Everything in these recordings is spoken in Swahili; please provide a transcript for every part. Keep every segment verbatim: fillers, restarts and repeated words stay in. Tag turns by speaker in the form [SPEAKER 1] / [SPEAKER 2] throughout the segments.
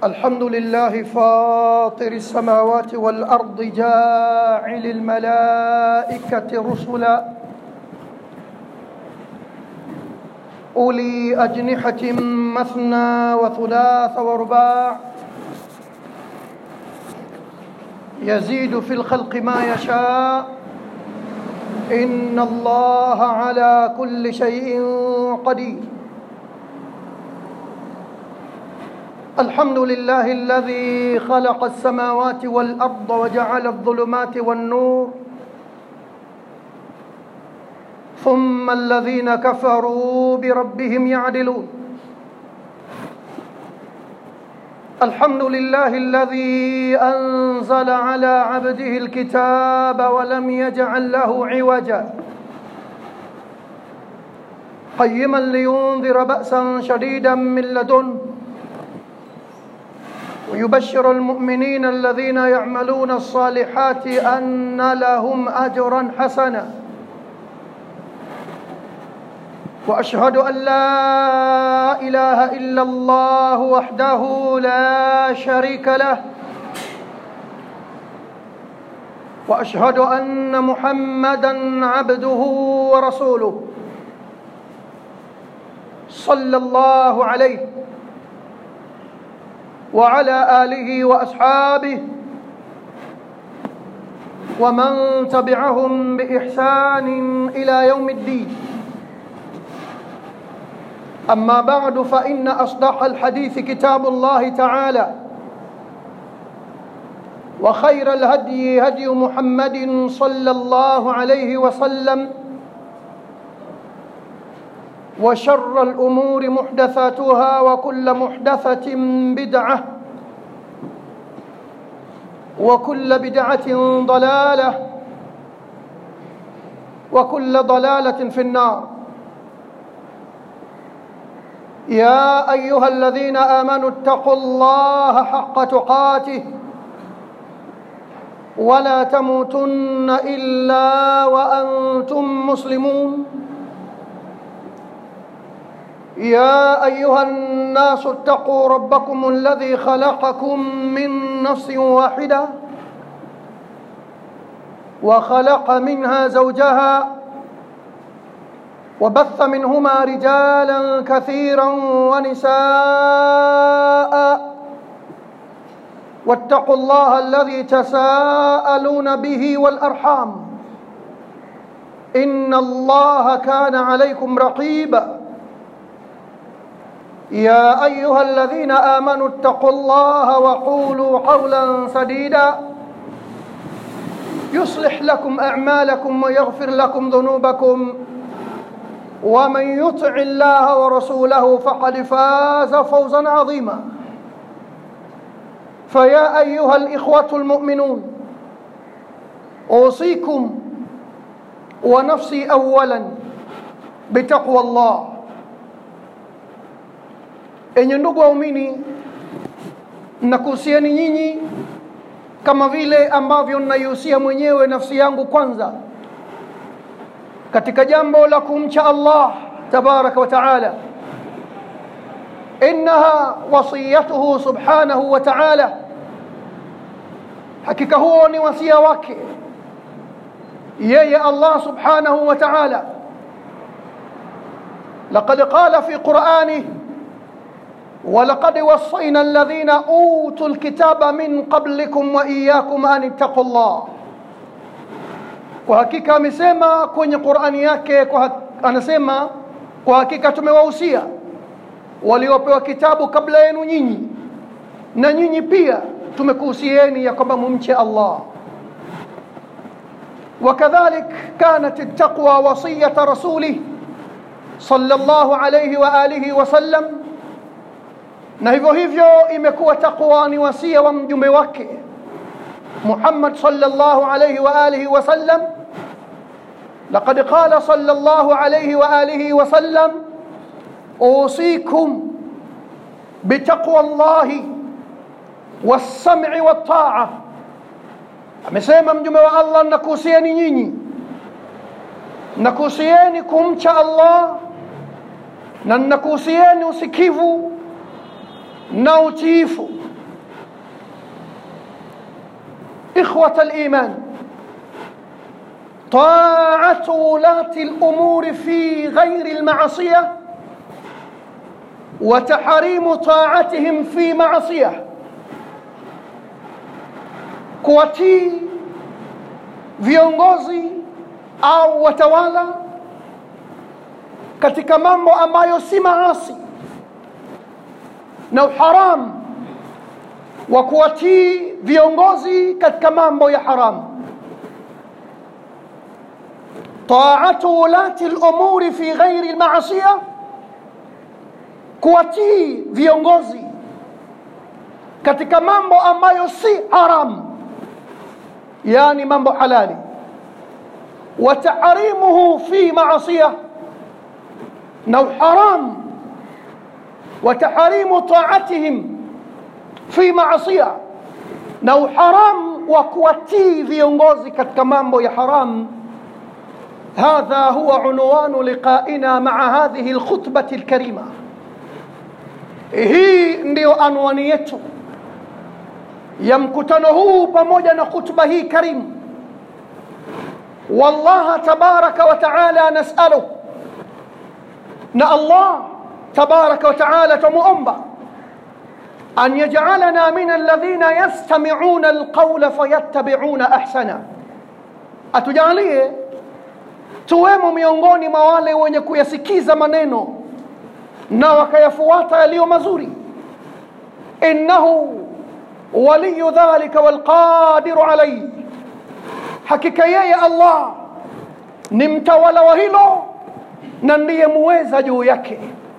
[SPEAKER 1] الحمد لله فاطر السماوات والأرض جاعل الملائكة رسلا أولي أجنحة مثنى وثلاث ورباع يزيد في الخلق ما يشاء إن الله على كل شيء قدير. الحمد لله الذي خلق السماوات والأرض وجعل الظلمات والنور ثم الذين كفروا بربهم يعدلون. الحمد لله الذي أنزل على عبده الكتاب ولم يجعل له عوجا قيما لينذر بأسا شديدا من لدنه ويبشر المؤمنين الذين يعملون الصالحات أن لهم أجرا حسنا. وأشهد أن لا إله إلا الله وحده لا شريك له وأشهد أن محمدا عبده ورسوله صلى الله عليه وعلى آله وأصحابه ومن تبعهم بإحسان إلى يوم الدين. أما بعد، فإن أصدق الحديث كتاب الله تعالى وخير الهدي هدي محمد صلى الله عليه وسلم وشر الأمور محدثاتها وكل محدثة بدعة وكل بدعة ضلالة وكل ضلالة في النار. يا أيها الذين آمنوا اتقوا الله حق تقاته ولا تموتن إلا وأنتم مسلمون. يا أيها الناس اتقوا ربكم الذي خلقكم من نفس واحدة وخلق منها زوجها وبث منهما رجالا كثيرا ونساء واتقوا الله الذي تساءلون به والأرحام إن الله كان عليكم رقيبا. يا أيها الذين آمنوا اتقوا الله وقولوا قولا سديدا يصلح لكم أعمالكم ويغفر لكم ذنوبكم ومن يطع الله ورسوله فقد فاز فوزا عظيما. فيا أيها الإخوة المؤمنون، أوصيكم ونفسي أولا بتقوى الله. Enyi ndugu waumini, nakuhusieni nyinyi kama vile ambavyo naihusia mwenyewe nafsi yangu kwanza katika jambo la kumcha Allah tabaraka wa taala. Innaha wasiyatuhu subhanahu wa taala, hakika huo ni wasia wake yeye Allah subhanahu wa taala. Laqad qala fi qur'anihi ولقد وصينا الذين أوتوا الكتاب من قبلكم وإياكم أن اتقوا الله. Kwa hakika amesema kwenye Qur'ani yake, kwa anasema kwa hakika tumewahusia waliopewa kitabu kabla yenu nyinyi na nyinyi pia tumekuhusieni ya kwamba mumche Allah. وكذلك كانت التقوى وصية رسوله صلى الله عليه وآله وسلم. Na hivyo hivyo imekuwa taqwa ni wasia wa mjumbe wake Muhammad sallallahu alayhi wa alihi wa sallam. Laqad qala sallallahu alayhi wa alihi wa sallam usikum bitaqwa Allahi was-sam'i wat-ta'a. Amesema mjumbe wa Allah, nakuhusieni nyinyi, nakuhusieni kumcha Allah na nakuhusieni usikivu na utiifu إخوة الإيمان، طاعة ولاة الأمور في غير المعصية وتحريم طاعتهم في معصية. kuwatii viongozi au watawala katika mambo ambayo si maasi, na uharam wa kuwatii viongozi katika mambo ya haramu. Ta'atu ulati al-umuri fi ghairi al-ma'siyah, kuwatii viongozi katika mambo ambayo si haram, yani mambo halali. Wa tahrimuhu fi ma'siyah, na haram wa tahrimu ta'atihim fi ma'siyah, na haram wa kuwatii viongozi katika mambo ya haram. هذا هو عنوان لقائنا مع هذه الخطبة الكريمة. hii ndio anwani yetu ya mkutano huu pamoja na khutba hii karimu. والله تبارك وتعالى نسأله، na Allah تبارك وتعالى تمؤمبا أن يجعلنا من الذين يستمعون القول فيتبعون أحسنه. atujalie tuwemo miongoni mwa wale wenye kuyasikiza maneno na wakayafuata yaliyo mazuri. innahu waliyu dhalika walqadiru alayhi, hakika yeye Allah ni mtawala wa hilo na ndiye muweza juu yake.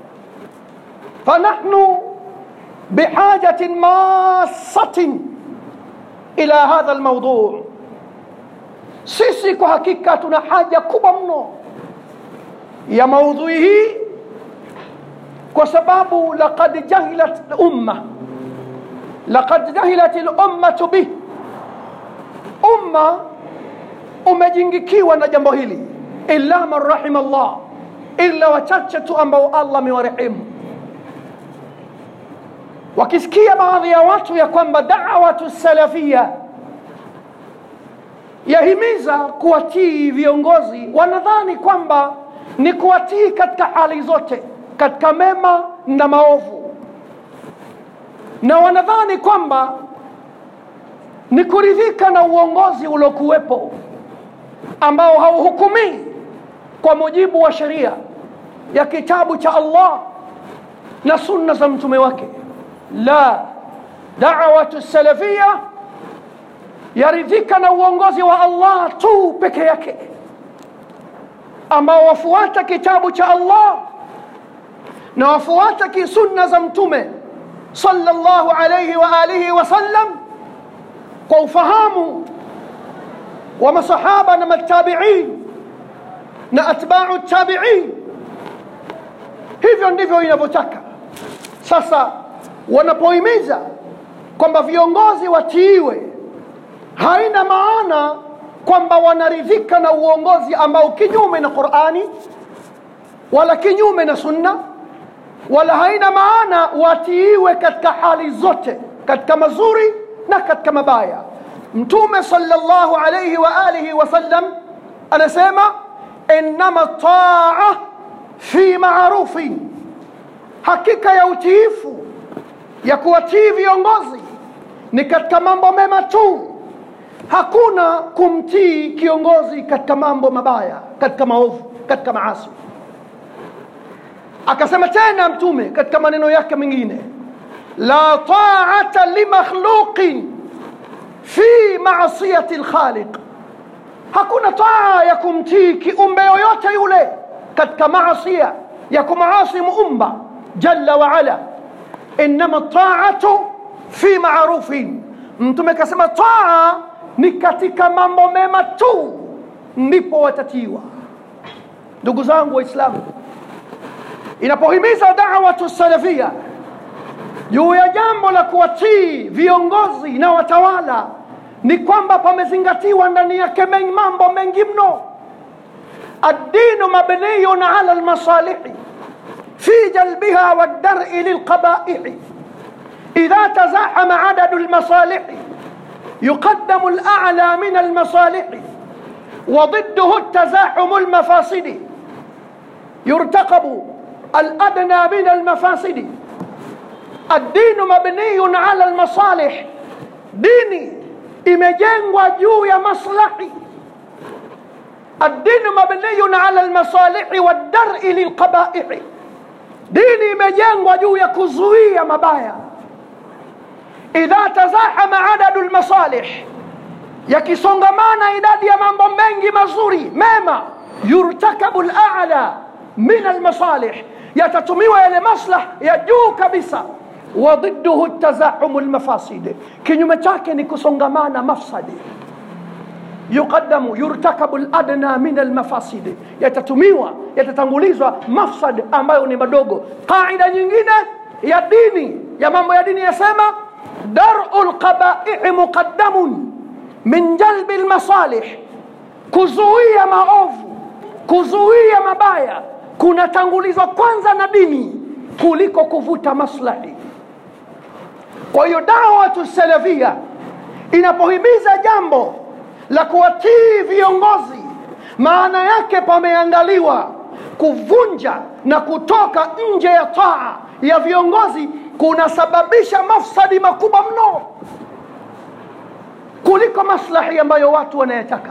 [SPEAKER 1] fanahnu bihajatin masatin ila hadha almawdu', sisi kwa hakika tuna haja kubwa mno ya maudhui hii, kwa sababu laqad jahilat al-umma laqad jahilat al-ummatu bih, umma umejingikiwa na jambo hili, illa man rahima Allah, illa wachache tu ambao Allah amewarehemu. Wakisikia baadhi ya watu ya kwamba da'watu salafia yahimiza kuwatii viongozi, wanadhani kwamba ni kuwatii katika hali zote, katika mema na maovu, na wanadhani kwamba ni kuridhika na uongozi uliokuwepo ambao hauhukumi kwa mujibu wa sheria ya kitabu cha Allah na sunna za mtume wake. La, da'watu salafia yaridhika na uongozi wa Allah tu peke yake, ambao wafuata kitabu cha Allah na wafuata kisunna za mtume sallallahu alayhi wa alihi wa sallam kwa ufahamu wa masahaba na matabi'in na atba'u tabi'in. Hivyo ndivyo inavyotaka. Sasa wanapohimiza kwamba viongozi watiiwe, haina maana kwamba wanaridhika na uongozi ambao kinyume na Qur'ani wala kinyume na sunna, wala haina maana watiiwe katika hali zote, katika mazuri na katika mabaya. Mtume sallallahu alayhi wa alihi wasallam anasema innama ta'a fi ma'rufin, hakika ya utiifu ya kuwatii viongozi ni katika mambo mema tu, hakuna kumtii kiongozi katika mambo mabaya, katika maovu, katika maasi. Akasema tena mtume katika maneno yake mengine, la ta'ata li makhluqin fi ma'siyati al-khaliq, hakuna taa ya kumtii kiumbe yoyote yule katika maasiya ya kumaasi muumba jalla wa ala. Inma ta'atu fi ma'rufin, mtume kasema taa ni katika mambo mema tu ndipo watatiwa. Ndugu zangu Waislamu, inapohimiza da'watu salafia juu ya jambo la kuwatii viongozi na watawala, ni kwamba pamezingatiwa ndani yake mambo mengi mno. ad-dinu mabniyun ala al-masalih fi jalbiha wad-dar'i lil-qaba'ih. idha tazahama 'adadu al-masalih يقدم الأعلى من المصالح وضده التزاحم المفاسد يرتقب الأدنى من المفاسد. الدين مبني على المصالح، ديني imejengwa juu ya maslahi. الدين مبني على المصالح والدرء للقبائح، dini imejengwa juu ya kuzuia mabaya. idha tazahama adadu almasalih, yakisongamana idadi ya mambo mengi mazuri mema, yurtakabu al-a'la min almasalih, yatatumiwa yale maslah ya juu kabisa. wa dhidduhu at-tazahum al-mafasid, kinyume chake ni kusongamana mafsadi. yuqaddamu yurtakabu al-adna min al-mafasid, yatatumiwa yatatangulizwa mafsad ambayo ni madogo. Kaida nyingine ya dini, ya mambo ya dini yasema dar'ul qaba'i muqaddamun min jalbi al-masalih, kuzuia maovu, kuzuia mabaya kunatangulizwa kwanza na dini kuliko kuvuta maslahi. Kwa hiyo da'watu salafia inapohimiza jambo la kuwatii viongozi, maana yake pameangaliwa kuvunja na kutoka nje ya taa ya viongozi kunasababisha mafsadi makubwa mno kuliko maslahi ambayo watu wanayataka.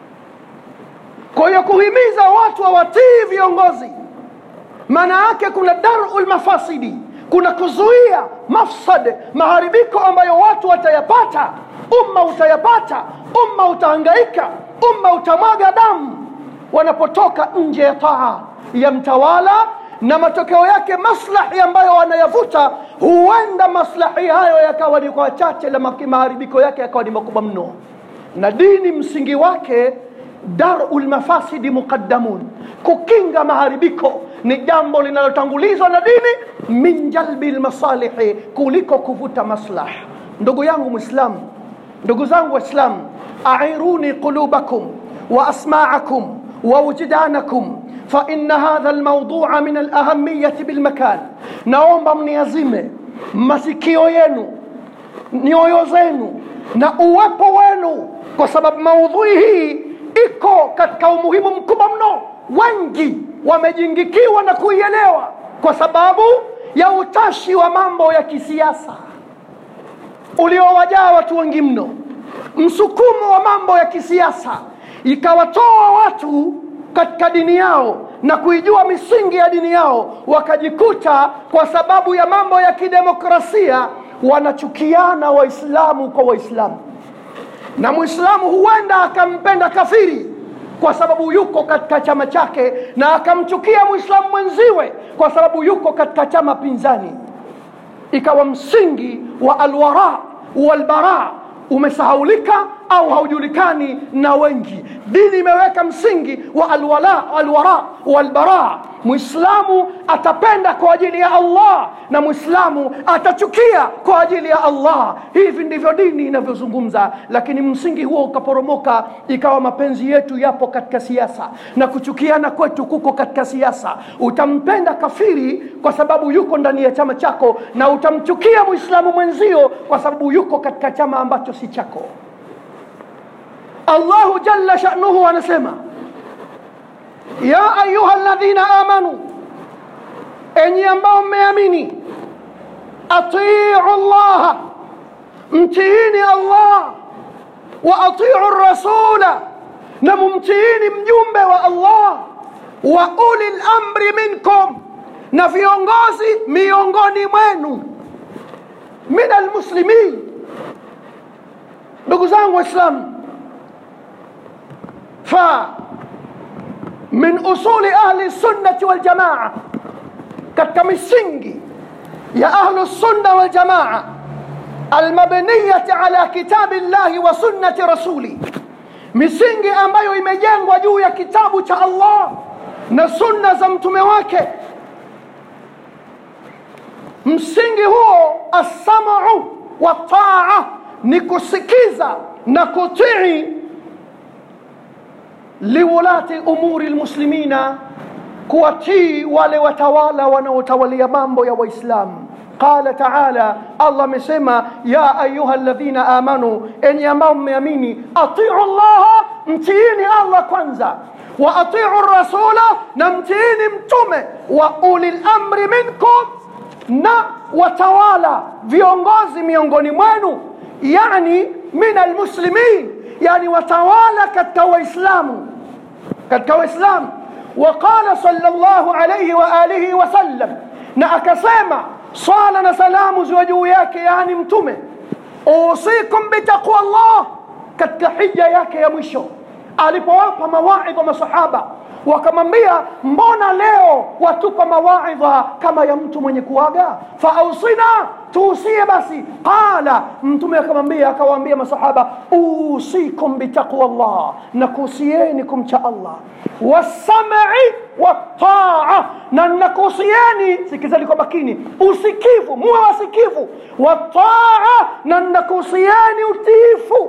[SPEAKER 1] Kwa hiyo kuhimiza watu wawatii viongozi, maana yake kuna darul mafasidi, kuna kuzuia mafsad, maharibiko ambayo watu watayapata, umma utayapata, umma utahangaika, umma utamwaga damu wanapotoka nje ya taa ya mtawala, na matokeo yake maslahi ambayo wanayavuta huenda maslahi hayo yakawa ni kwa chache, la maharibiko yake yakawa ni makubwa mno. Na dini msingi wake darul mafasidi muqaddamun, kukinga maharibiko ni jambo linalotangulizwa na dini min jalbil masalihi, kuliko kuvuta maslah. Ndugu yangu Muislamu, ndugu zangu Waislamu, a'iruni qulubakum wa asma'akum wa wujdanakum fa inna hadha almawdu'a min alahammiyati bilmakan. Naomba mniazime masikio yenu, nyoyo zenu na uwepo wenu, kwa sababu maudhui hii iko katika umuhimu mkubwa mno. Wengi wamejingikiwa na kuielewa kwa sababu ya utashi wa mambo ya kisiasa uliowajaa watu wengi mno. Msukumo wa mambo ya kisiasa ikawatoa watu katika dini yao na kuijua misingi ya dini yao, wakajikuta kwa sababu ya mambo ya kidemokrasia wanachukiana Waislamu kwa Waislamu, na Muislamu huenda akampenda kafiri kwa sababu yuko katika chama chake, na akamchukia Muislamu mwenziwe kwa sababu yuko katika chama pinzani. Ikawa msingi wa alwara walbara umesahaulika au haujulikani na wengi. Dini imeweka msingi wa alwala alwara walbara. Muislamu atapenda kwa ajili ya Allah na Muislamu atachukia kwa ajili ya Allah. Hivi ndivyo dini inavyozungumza. Lakini msingi huo ukaporomoka, ikawa mapenzi yetu yapo katika siasa na kuchukiana kwetu kuko katika siasa. Utampenda kafiri kwa sababu yuko ndani ya chama chako, na utamchukia Muislamu mwenzio kwa sababu yuko katika chama ambacho si chako. Allahu jalla sha'nuhu anasema, ya ayuha alladhina amanu, enyi ambao mmeamini, atii'u Allah, mtiini Allah, wa atii'u rasula, na mumtiini mjumbe wa Allah, wa ulil amri minkum, na viongozi miongoni mwenu, min almuslimin. Ndugu zangu Waislamu, fa min usuli ahli sunnati wal jamaa, katika misingi ya ahli sunna wal jamaa almabniyati ala kitabi llahi wa sunnati rasuli, misingi ambayo imejengwa juu ya kitabu cha Allah na sunna za mtume wake. Msingi huo as-sam'u wa ta'a, ni kusikiza na kutii liwalati umuri almuslimina, kuwatii wale watawala wanaotawalia mambo ya Waislamu. قال تعالى الله مسما يا أيها الذين آمنوا إن يمام يميني أطيعوا الله متيني الله كwanza وأطيعوا الرسول نمتيني متومه وأولي الأمر منكم na watawala viongozi miongoni mwenu yani min almuslimin yani watawala katika waislamu katika waislamu وقال صلى الله عليه وآله وسلم na akasema swala na salamu ziwe juu yake yani mtume usikum bitaqwa Allah katika hija yake ya mwisho alipowapa mawaidha masahaba wakamwambia mbona leo watupa mawaidha kama ya mtu mwenye kuaga fausina tuusie basi qala mtume akamwambia akawaambia masahaba usikum bitaqwa Allah nakusieni kumcha Allah wasam'i wataa na nakusieni sikizeni kwa makini usikivu muwe wasikivu wataa na nakusieni utiifu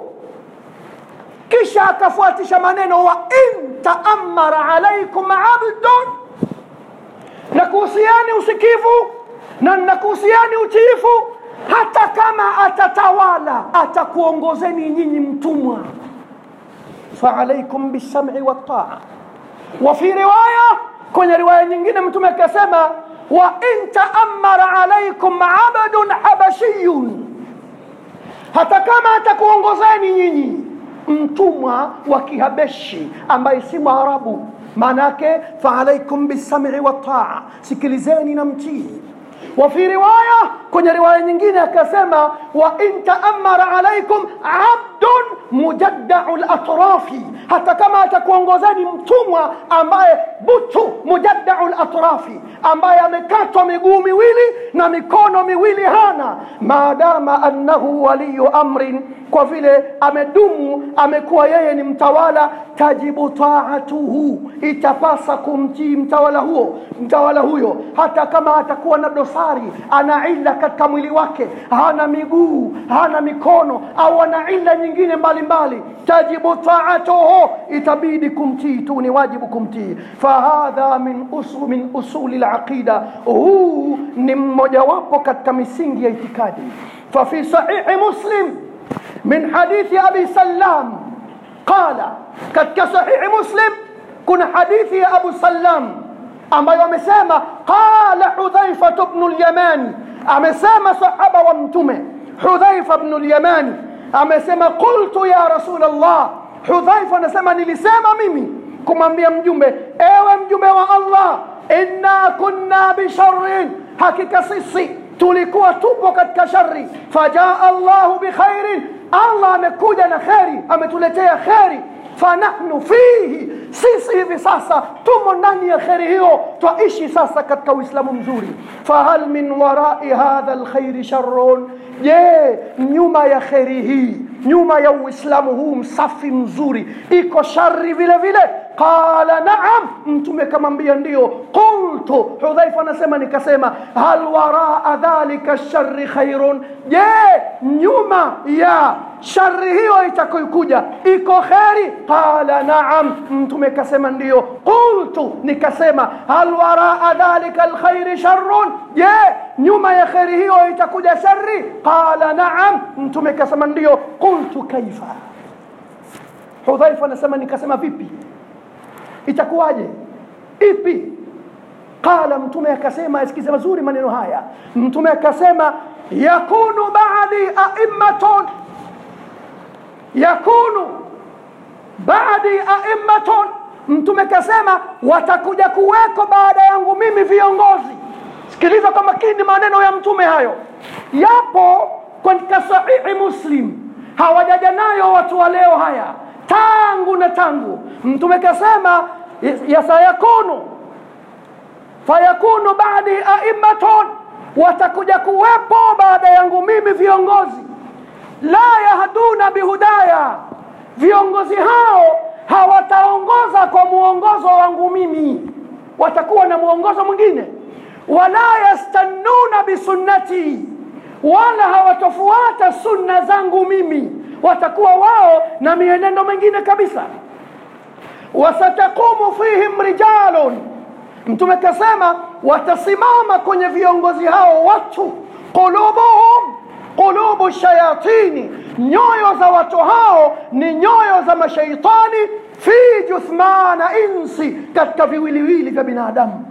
[SPEAKER 1] kisha akafuatisha maneno wa in ta'ammara alaykum 'abdun nakusiani usikivu na nakusiani utiifu hata kama atatawala atakuongozeni nyinyi mtumwa fa alaykum bisam'i wat-ta'a wa fi riwaya kwenye riwaya nyingine mtume akasema wa in ta'ammara alaykum 'abdun habashiyun hata kama atakuongozeni nyinyi mtumwa wa kihabeshi ambaye si Mwarabu manake fa alaykum bisam'i wat-ta'a sikilizeni na mtii wa fi riwaya kwenye riwaya nyingine akasema wa in ta'ammara alaykum 'abdun mujadda'ul atrafi hata kama atakuongozani mtumwa ambaye butu mujadda'ul atrafi ambaye amekatwa miguu miwili na mikono miwili hana maadama annahu waliyu amrin kwa vile amedumu amekuwa yeye ni mtawala tajibu ta'atuhu itapasa kumtii mtawala huo mtawala huyo hata kama atakuwa na dosari ana ila katika mwili wake hana miguu hana mikono au ana ila nyingine mbalimbali tajibu ta'atuhu itabidi kumtii tu ni wajibu kumtii fahadha min usul min usuli al-aqida huu ni mmoja wapo katika misingi ya itikadi fa fi sahih muslim من حديث أبي سلام قال كتك صحيح مسلم كن حديث أبو سلام أما يومسامة قال حذيفة بن اليمان أمسامة صحابة وامتمة حذيفة بن اليمان أمسامة قلت يا رسول الله حذيفة نسامة لسامة ميمي كما مجمع ايوه مجمع والله إنا كنا بشر حكيك سيسي tulikuwa tupo katika shari fajaa Allah bikhair Allah amekuja na khairi ametuletea khairi fanahnu fihi sisi hivi sasa tumo ndani ya khairi hiyo tuishi sasa katika uislamu mzuri fahal min wara'i hadha alkhair sharrun je nyuma ya khairi hii nyuma ya uislamu huu msafi mzuri iko shari vile vile qala na'am mtume kamwambia ndio qultu Hudhaifa anasema nikasema hal wara'a dhalika ash-sharri khairun je nyuma ya shari hiyo itakokuja iko khairi qala na'am mtume kasema ndio qultu nikasema hal wara'a dhalika al-khair sharrun je nyuma ya khairi hiyo itakuja shari qala na'am mtume kasema ndio qultu kaifa Hudhaifa anasema nikasema vipi itakuwaje ipi qala mtume akasema asikize vizuri maneno haya mtume akasema yakunu ba'di a'immatun yakunu ba'di a'immatun mtume akasema watakuja kuweko baada yangu mimi viongozi sikiliza kwa makini maneno ya mtume hayo yapo katika sahihi muslim hawajaja nayo watu wa leo haya tangu na tangu mtume kasema yasayakunu fayakunu ba'di a'immatun watakuja kuwepo baada yangu mimi viongozi la yahduna bihudaya viongozi hao hawataongoza kwa muongozo wangu mimi watakuwa na muongozo mwingine wala yastannuna bisunnati wala hawatofuata sunna zangu mimi watakuwa wao na mienendo mingine kabisa wasataqumu fihim rijalun mtume kasema watasimama kwenye viongozi hao watu qulubuhum qulubu shayatini, nyoyo za watu hao ni nyoyo za mashaitani, fi juthmana insi, katika viwiliwili vya binadamu.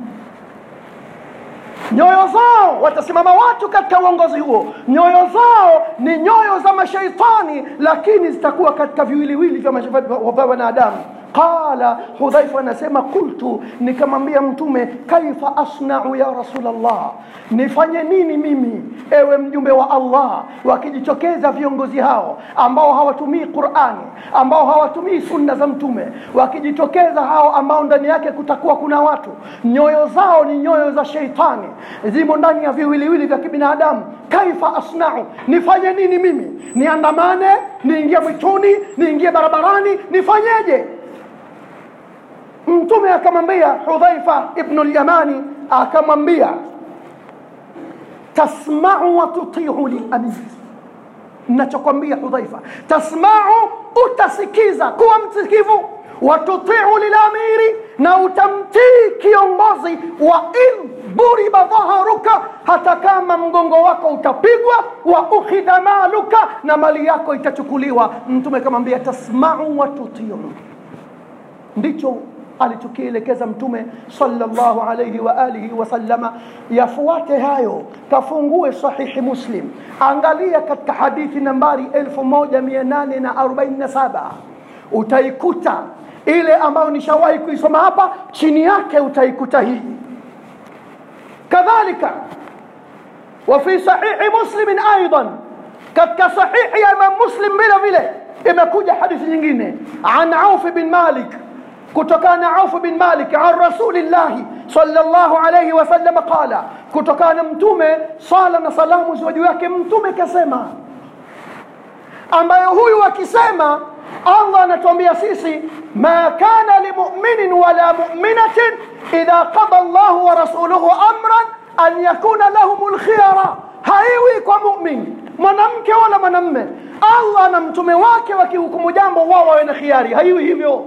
[SPEAKER 1] Nyoyo zao, watasimama watu katika uongozi huo, nyoyo zao ni nyoyo za mashaitani, lakini zitakuwa katika viwiliwili vya binadamu. Qala Hudhaifa anasema, qultu, nikamwambia Mtume, kaifa asna'u ya Rasulullah, nifanye nini mimi ewe mjumbe wa Allah, wakijitokeza viongozi hao ambao hawatumii Qur'ani, ambao hawatumii sunna za Mtume, wakijitokeza hao ambao ndani yake kutakuwa kuna watu nyoyo zao ni nyoyo za sheitani, zimo ndani ya viwiliwili vya kibinadamu. Kaifa asna'u, nifanye nini mimi? Niandamane, niingie mwituni, niingie barabarani, nifanyeje? Mtume akamwambia Hudhaifa ibn al-Yamani, akamwambia, tasma'u wa tuti'u li amir. Ninachokwambia Hudhaifa, tasma'u, utasikiza, kuwa msikivu, wa tuti'u lil amiri, na utamtii kiongozi, wa in buriba dhaharuka, hata kama mgongo wako utapigwa, wa ukhidha maluka, na mali yako itachukuliwa. Mtume akamwambia tasma'u wa tuti'u. Ndicho alichokielekeza Mtume sallallahu alayhi wa alihi wasallama. Yafuate hayo, kafungue sahihi Muslim, angalia katika hadithi nambari elfu moja mia nane arobaini na saba, utaikuta ile ambayo nishawahi kuisoma hapa, chini yake utaikuta hii. Kadhalika wa fi sahihi Muslim aidan, katika sahihi ya Imam Muslim vile vile imekuja hadithi nyingine, an Auf bin Malik, kutokana Auf bin Malik an Rasulillah sallallahu alayhi wasallam qala, kutokana Mtume sala na salamu ziwe juu yake, Mtume kasema, ambayo huyu akisema Allah anatuambia sisi, ma kana limu'minin wala mu'minatin idha qada Allahu wa rasuluhu amran an yakuna lahumul khiyara. Haiwi kwa mu'min, mwanamke wala mwanamume, Allah na mtume wake wakihukumu jambo wao wawe na khiari, haiwi hivyo.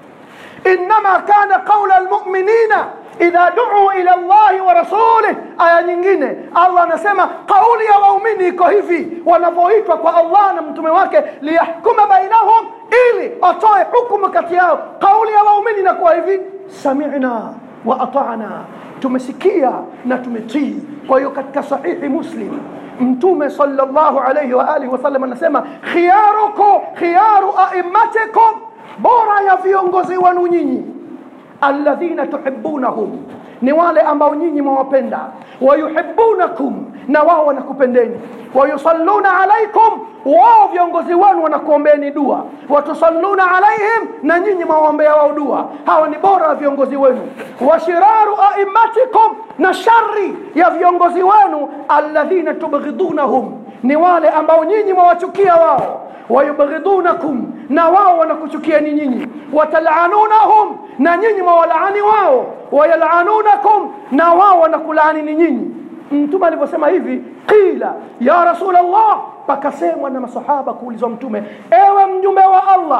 [SPEAKER 1] Inma kana qawla almu'minina idha du'u ila Allah wa rasulih. Aya nyingine Allah anasema kauli ya waumini iko hivi wanapoitwa kwa Allah na mtume wake, liyahkuma bainahum, ili atoe hukumu kati yao. Kauli ya waumini inakuwa hivi, sami'na wa ata'na, tumesikia na tumetii. Kwa hiyo katika sahihi Muslim Mtume sallallahu alayhi wa alihi wasallam anasema, khiyarukum khiyaru a'immatikum, bora ya viongozi wenu nyinyi, alladhina tuhibbunahum, ni wale ambao nyinyi mwawapenda, wayuhibbunakum, na wao wanakupendeni, wayusalluna alaikum, wao viongozi wenu wanakuombeeni dua, watusalluna alaihim, na nyinyi mwaombea wao dua. Hawa ni bora viongozi wenu. Washiraru a'immatikum, na shari ya viongozi wenu, alladhina tubghidunahum, ni wale ambao nyinyi mwawachukia wao, wayubghidunakum, na wao wanakuchukieni nyinyi, watal'anunahum, na nyinyi mwawalaani wao, wayal'anunakum, na wao wanakulaani nyinyi. Mtume aliposema hivi, qila ya Rasulullah, pakasemwa na masahaba kuulizwa Mtume, ewe mjumbe wa Allah,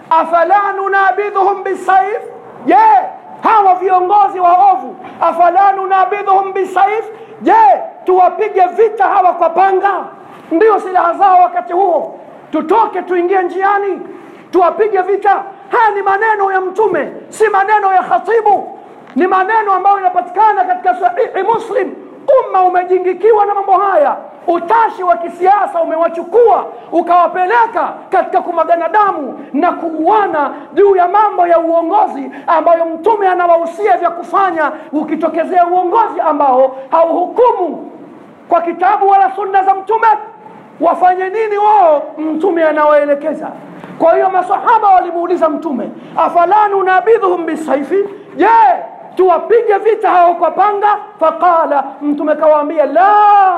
[SPEAKER 1] afala nunabidhuhum bisayf, je, hawa viongozi waovu, afala nunabidhuhum bisayf, je, tuwapige vita hawa kwa panga? Ndio silaha zao wakati huo, tutoke tuingie njiani tuwapige vita? Haya ni maneno ya Mtume, si maneno ya khatibu, ni maneno ambayo yanapatikana katika sahihi Muslim. Umma umejingikiwa na mambo haya, utashi wa kisiasa umewachukua ukawapeleka katika kumagana damu na kuuana juu ya mambo ya uongozi ambayo Mtume anawahusia vya kufanya. Ukitokezea uongozi ambao hauhukumu kwa kitabu wala sunna za Mtume, wafanye nini wao? Mtume anawaelekeza. Kwa hiyo masahaba walimuuliza Mtume, afala nunabidhuhum bisayfi, je, tuwapige vita hao kwa panga? Faqala, Mtume kawaambia, la,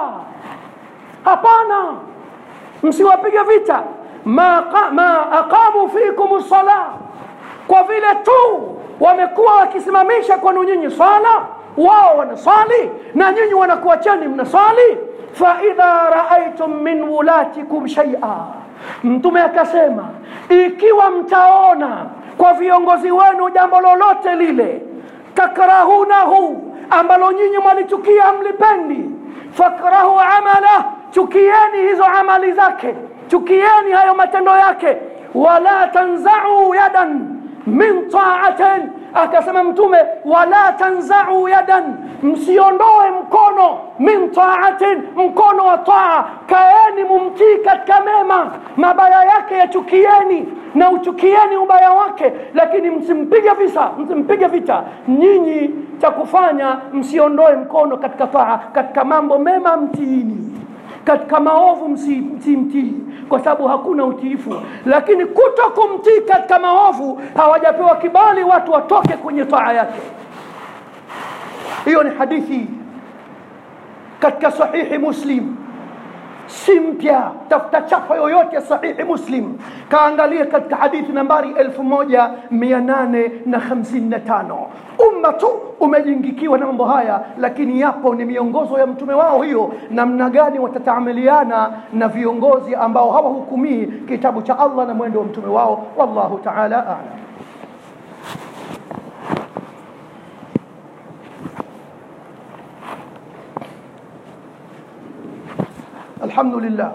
[SPEAKER 1] hapana, msiwapige vita, ma, ma aqamu fikum as-salah, kwa vile tu wamekuwa wakisimamisha kwenu nyinyi sala, wao wanasali na nyinyi wanakuachani mnasali. Fa idha ra'aytum min wulatikum shay'a, Mtume akasema, ikiwa mtaona kwa viongozi wenu jambo lolote lile, takrahunahu, ambalo nyinyi mwalichukia mlipendi, fakrahu amala, chukieni hizo amali zake, chukieni hayo matendo yake. Wala tanza'u yadan min ta'atin, akasema mtume wala tanza'u yadan, msiondoe mkono, min ta'atin, mkono wa taa, kaeni mumtii katika mema, mabaya yake yachukieni na uchukieni ubaya wake, lakini msimpige vita, msimpige vita. Nyinyi cha kufanya msiondoe mkono katika taa, katika mambo mema mtiini, katika maovu msimtii, kwa sababu hakuna utiifu. Lakini kutokumtii katika maovu, hawajapewa kibali watu watoke kwenye taa yake. Hiyo ni hadithi katika sahihi Muslim, si mpya. Tafuta chapa yoyote ya sahihi Muslim, kaangalia katika hadithi nambari elfu moja mia nane na hamsini na tano. Umma tu umejingikiwa na mambo haya, lakini yapo ni miongozo ya mtume wao hiyo, namna gani watataamiliana na viongozi ambao hawahukumii kitabu cha Allah na mwendo wa mtume wao. Wallahu ta'ala a'lam. الحمد لله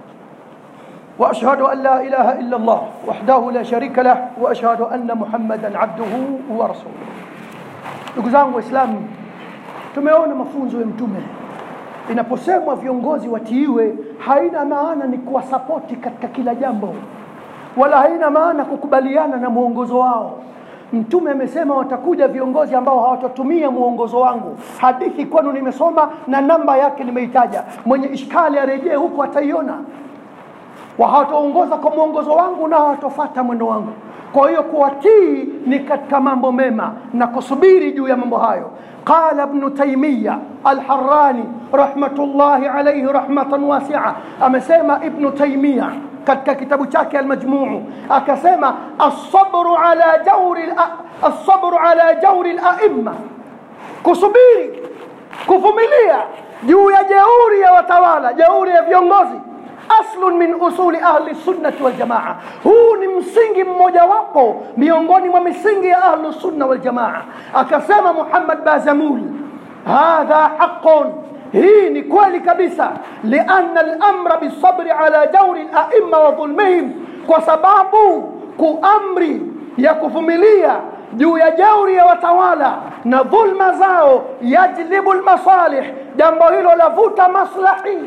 [SPEAKER 1] وأشهد أن لا إله إلا الله وحده لا شريك له وأشهد أن محمدا عبده ورسوله. Ndugu zangu Waislamu, tumeona mafunzo ya mtume. Inaposemwa viongozi watiiwe, haina maana ni kuwasapoti katika kila jambo, wala haina maana kukubaliana na muongozo wao. Mtume amesema watakuja viongozi ambao hawatatumia muongozo wangu. Hadithi kwenu nimesoma na namba yake nimeitaja, mwenye ishkali arejee huko ataiona. Wa hawataongoza kwa muongozo wangu na hawatofuata mwendo wangu. Kwa hiyo kuwatii ni katika mambo mema na kusubiri juu ya mambo hayo. Qala Ibn Taymiyyah al-Harrani rahmatullahi alayhi rahmatan wasi'a, amesema Ibn Taymiyyah katika kitabu chake al-Majmu', akasema as-sabru ala jawri as-sabru ala jawri al-a'imma, kusubiri, kuvumilia juu ya jeuri ya watawala, jeuri ya viongozi, aslun min usuli ahli sunnati wal jamaa. Huu ni msingi mmoja wapo miongoni mwa misingi ya ahli sunna wal jamaa. Akasema Muhammad Bazamul, hadha haqqun, hii ni kweli kabisa, lianna al-amra bisabri ala jawri al-a'imma wa dhulmihim, kwa sababu kuamri ya kuvumilia juu ya jeuri ya watawala na dhulma zao, yajlibu al-masalih, jambo hilo lavuta maslahi.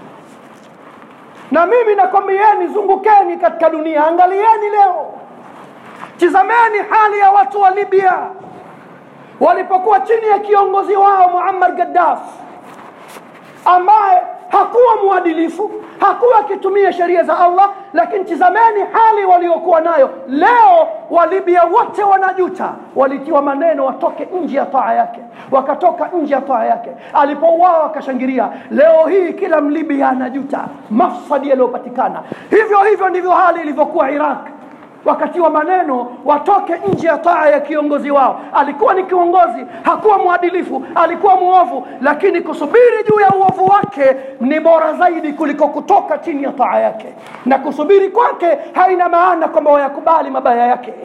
[SPEAKER 1] Na mimi nakwambieni, zungukeni katika dunia, angalieni leo, tazameni hali ya watu wa Libya walipokuwa chini ya kiongozi wao Muammar Gaddafi, ambaye hakuwa muadilifu, hakuwa akitumia sheria za Allah. Lakini tazameni hali waliokuwa nayo leo. Wa Libya wote wanajuta, walitiwa maneno watoke nje ya taa yake, wakatoka nje ya taa yake. Alipouawa wakashangilia. Leo hii kila Mlibya anajuta mafsadi yaliyopatikana. Hivyo hivyo ndivyo hali ilivyokuwa Iraq, wakati wa maneno watoke nje ya taa ya kiongozi wao. Alikuwa ni kiongozi, hakuwa muadilifu, alikuwa muovu, lakini kusubiri juu ya uovu wake ni bora zaidi kuliko kutoka chini ya taa yake. Na kusubiri kwake haina maana kwamba wayakubali mabaya yake.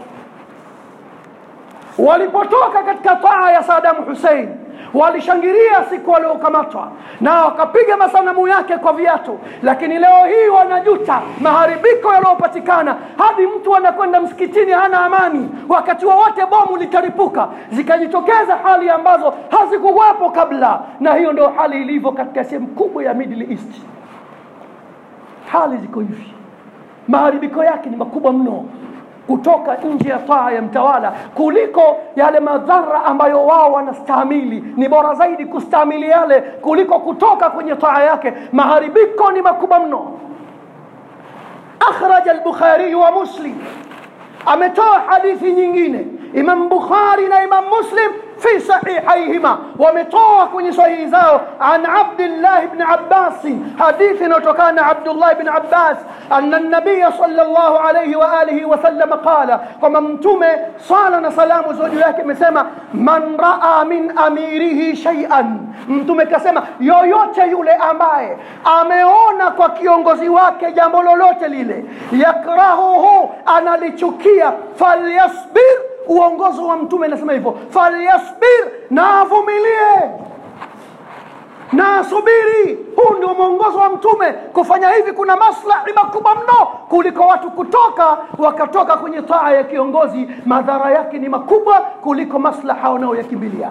[SPEAKER 1] Walipotoka katika taa ya Saddam Hussein, walishangilia siku waliokamatwa na wakapiga masanamu yake kwa viatu. Lakini leo hii wanajuta maharibiko yaliyopatikana, hadi mtu anakwenda msikitini hana amani, wakati wowote bomu litaripuka. Zikajitokeza hali ambazo hazikuwapo kabla, na hiyo ndio hali ilivyo katika sehemu kubwa ya Middle East. Hali ziko hivi, maharibiko yake ni makubwa mno kutoka nje ya taa ya mtawala kuliko yale madhara ambayo wao wanastahimili. Ni bora zaidi kustahimili yale kuliko kutoka kwenye taa yake. Maharibiko ni makubwa mno. Akhraj al-Bukhari wa Muslim, ametoa hadithi nyingine Imam Bukhari na Imam Muslim fi sahihayhima, wametoa kwenye sahihi zao an Abdullah ibn Abbas, hadithi inayotokana na Abdullah ibn Abbas, anna an-nabiy sallallahu alayhi wa alihi wa sallam qala, kama mtume sala na salamu za juu yake amesema, man raa min amirihi shay'an, mtume kasema yoyote yule ambaye ameona kwa kiongozi wake jambo lolote lile, yakrahuhu, analichukia, falyasbir, uongozo wa mtume nasema hivyo, falyasbir, na avumilie. na subiri. Huu ndio mwongozo wa mtume. Kufanya hivi kuna maslahi makubwa mno kuliko watu kutoka wakatoka kwenye taa ya kiongozi. Madhara yake ni makubwa kuliko maslaha wanayoyakimbilia.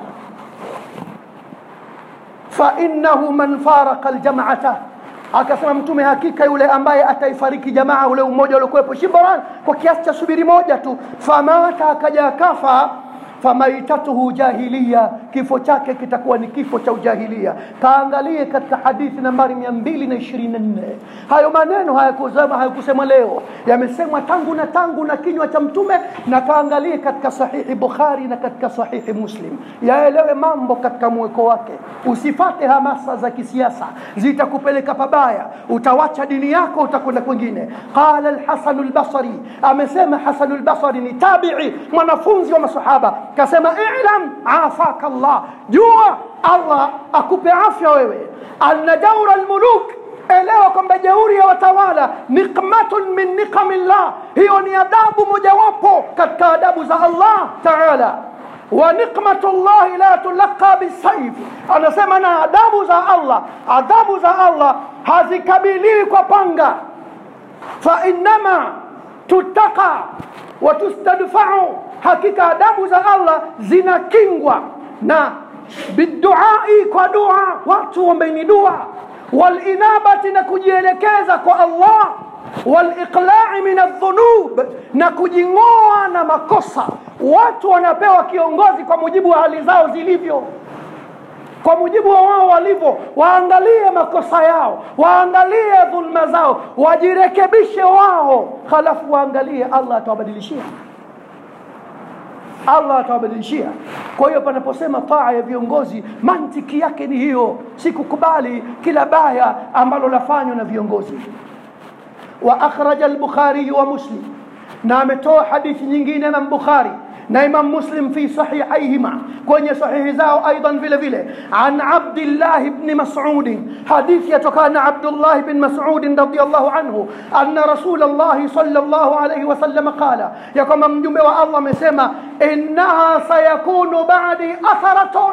[SPEAKER 1] Fa innahu man faraqa aljam'ata, akasema mtume, hakika yule ambaye ataifariki jamaa, ule umoja uliokuwepo Shimbaran kwa kiasi cha subiri moja tu, famata, akaja kafa, famaitatuhu jahiliya, kifo chake kitakuwa ni kifo cha ujahilia. Kaangalie katika hadithi nambari mia mbili ishirini na nne. Hayo maneno hayakusema hayakusema leo, yamesemwa tangu na tangu na kinywa cha mtume. Na kaangalie katika sahihi Bukhari na katika sahihi Muslim, yaelewe mambo katika mweko wake. Usifate hamasa za kisiasa, zitakupeleka pabaya, utawacha dini yako, utakwenda kwingine. Qala al-Hasan al-Basri, amesema Hasan al-Basri ni tabi'i, mwanafunzi wa masahaba, kasema i'lam afaka Allah, jua Allah akupe afya wewe, anna dawra al-muluk, elewa kwamba jeuri ya watawala nikmatun min niqamillah, hiyo ni adabu mojawapo katika adabu za Allah Ta'ala. Wa nikmatullahi la tulaqa bisayf, anasema na adabu za Allah, adabu za Allah hazikabiliwi kwa panga. Fa innama tutaqa wa tustadfa'u, hakika adabu za Allah zinakingwa na biduai, kwa dua, watu waombe dua, wal inabati, na kujielekeza kwa Allah, wal iqla'i min adh-dhunub, na kujingoa na makosa. Watu wanapewa kiongozi kwa mujibu wa hali zao zilivyo, kwa mujibu wa wao walivyo. Waangalie makosa yao, waangalie dhulma zao, wajirekebishe wao, halafu waangalie Allah atawabadilishia. Allah atawabadilishia. Kwa hiyo panaposema taa ya viongozi, mantiki yake ni hiyo, si kukubali kila baya ambalo lafanywa na viongozi. Wa akhraja al-Bukhari wa Muslim, na ametoa hadithi nyingine na Bukhari na Imam Muslim fi sahihaihima, kwenye sahihi zao aidan vile vile, an Abdullah ibn Mas'ud, hadithi yatokana Abdullah ibn Mas'ud radiyallahu anhu, anna Rasulullah sallallahu alayhi wasallam qala, ya kama mjumbe wa Allah amesema, innaha sayakunu ba'di atharatun,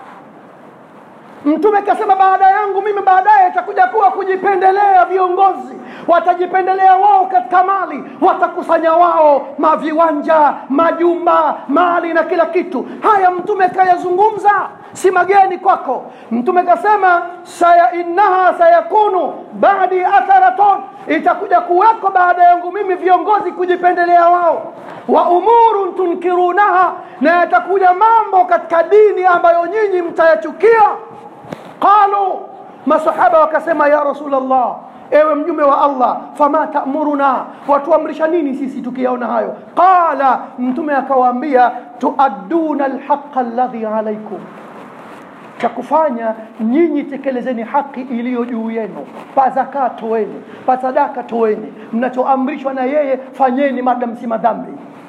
[SPEAKER 1] mtume kasema baada yangu mimi baadaye itakuja kuwa kujipendelea viongozi. Watajipendelea wao katika mali, watakusanya wao maviwanja, majumba, mali na kila kitu. Haya mtume kayazungumza, si mageni kwako. Mtume kasema saya innaha sayakunu ba'di atharatun, itakuja kuweko baada yangu mimi viongozi kujipendelea wao. Wa umurun tunkirunaha, na yatakuja mambo katika dini ambayo nyinyi mtayachukia. Qalu, masahaba wakasema, ya Rasulullah, ewe mjumbe wa Allah, fama ta'muruna, watuamrisha nini sisi tukiyaona hayo? Qala, mtume akawaambia, tuadduna alhaqqa alladhi alaykum, cha kufanya nyinyi tekelezeni haki iliyo juu yenu, pa zakat toeni, pa sadaka toeni, mnachoamrishwa na yeye fanyeni madam si madhambi.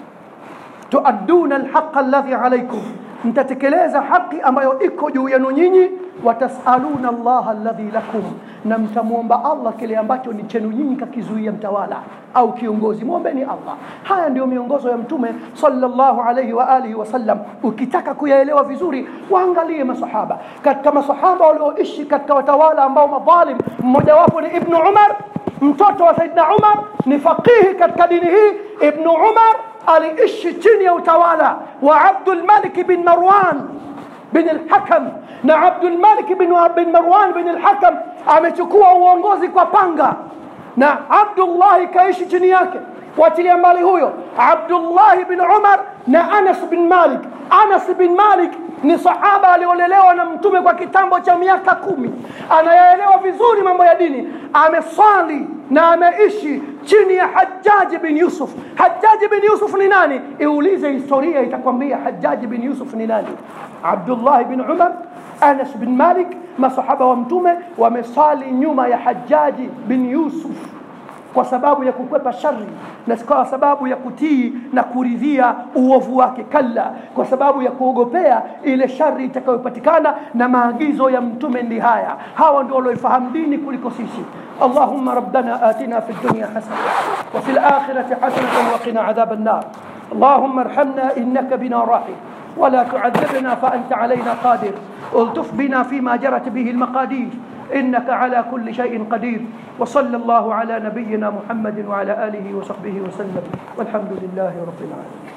[SPEAKER 1] Tuadduna alhaqqa alladhi alaykum, mtatekeleza haki ambayo iko juu yenu nyinyi. Watasaluna Allah alladhi lakum, na mtamuomba Allah kile ambacho ni chenu nyinyi kakizuia mtawala au kiongozi, muombeni Allah. Haya ndio miongozo ya mtume sallallahu alayhi wa alihi wasallam. Ukitaka kuyaelewa vizuri, waangalie masahaba. Katika masahaba walioishi katika watawala ambao madhalim, mmoja wapo ni Ibn Umar, mtoto wa Saidna Umar, ni faqihi katika dini hii. Ibn Umar aliishi chini ya utawala wa Abdul Malik bin Marwan bin al-Hakam, na Abdul Malik bin bin Marwan bin al-Hakam amechukua uongozi kwa panga, na Abdullah kaishi chini yake. Watilia mbali huyo Abdullah bin Umar na Anas bin Malik. Anas bin Malik ni sahaba aliolelewa na mtume kwa kitambo cha miaka kumi, anayaelewa vizuri mambo ya dini, ameswali na ameishi chini ya Hajjaj bin Yusuf. Hajjaj bin Yusuf ni nani? Iulize historia itakwambia Hajjaj bin Yusuf ni nani. Abdullah bin Umar, Anas bin Malik, masahaba wa mtume wamesali nyuma ya Hajjaj bin Yusuf kwa sababu ya kukwepa shari, na kwa sababu ya kutii na kuridhia uovu wake. Kalla, kwa sababu ya kuogopea ile shari itakayopatikana na maagizo ya mtume. Ndi haya, hawa ndio waliofahamu dini kuliko sisi. Allahumma rabbana atina fid dunya hasana wa fil akhirati hasanatan wa qina adhaban nar. Allahumma arhamna innaka bina rahim ولا تعذبنا فأنت علينا قادر. الطف بنا فيما جرت به المقادير، إنك على كل شيء قدير. وصلى الله على نبينا محمد وعلى آله وصحبه وسلم، والحمد لله رب العالمين.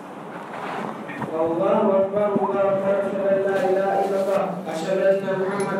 [SPEAKER 2] الله أكبر الله أكبر. أشهد أن لا إله إلا الله. أشهد أن محمدا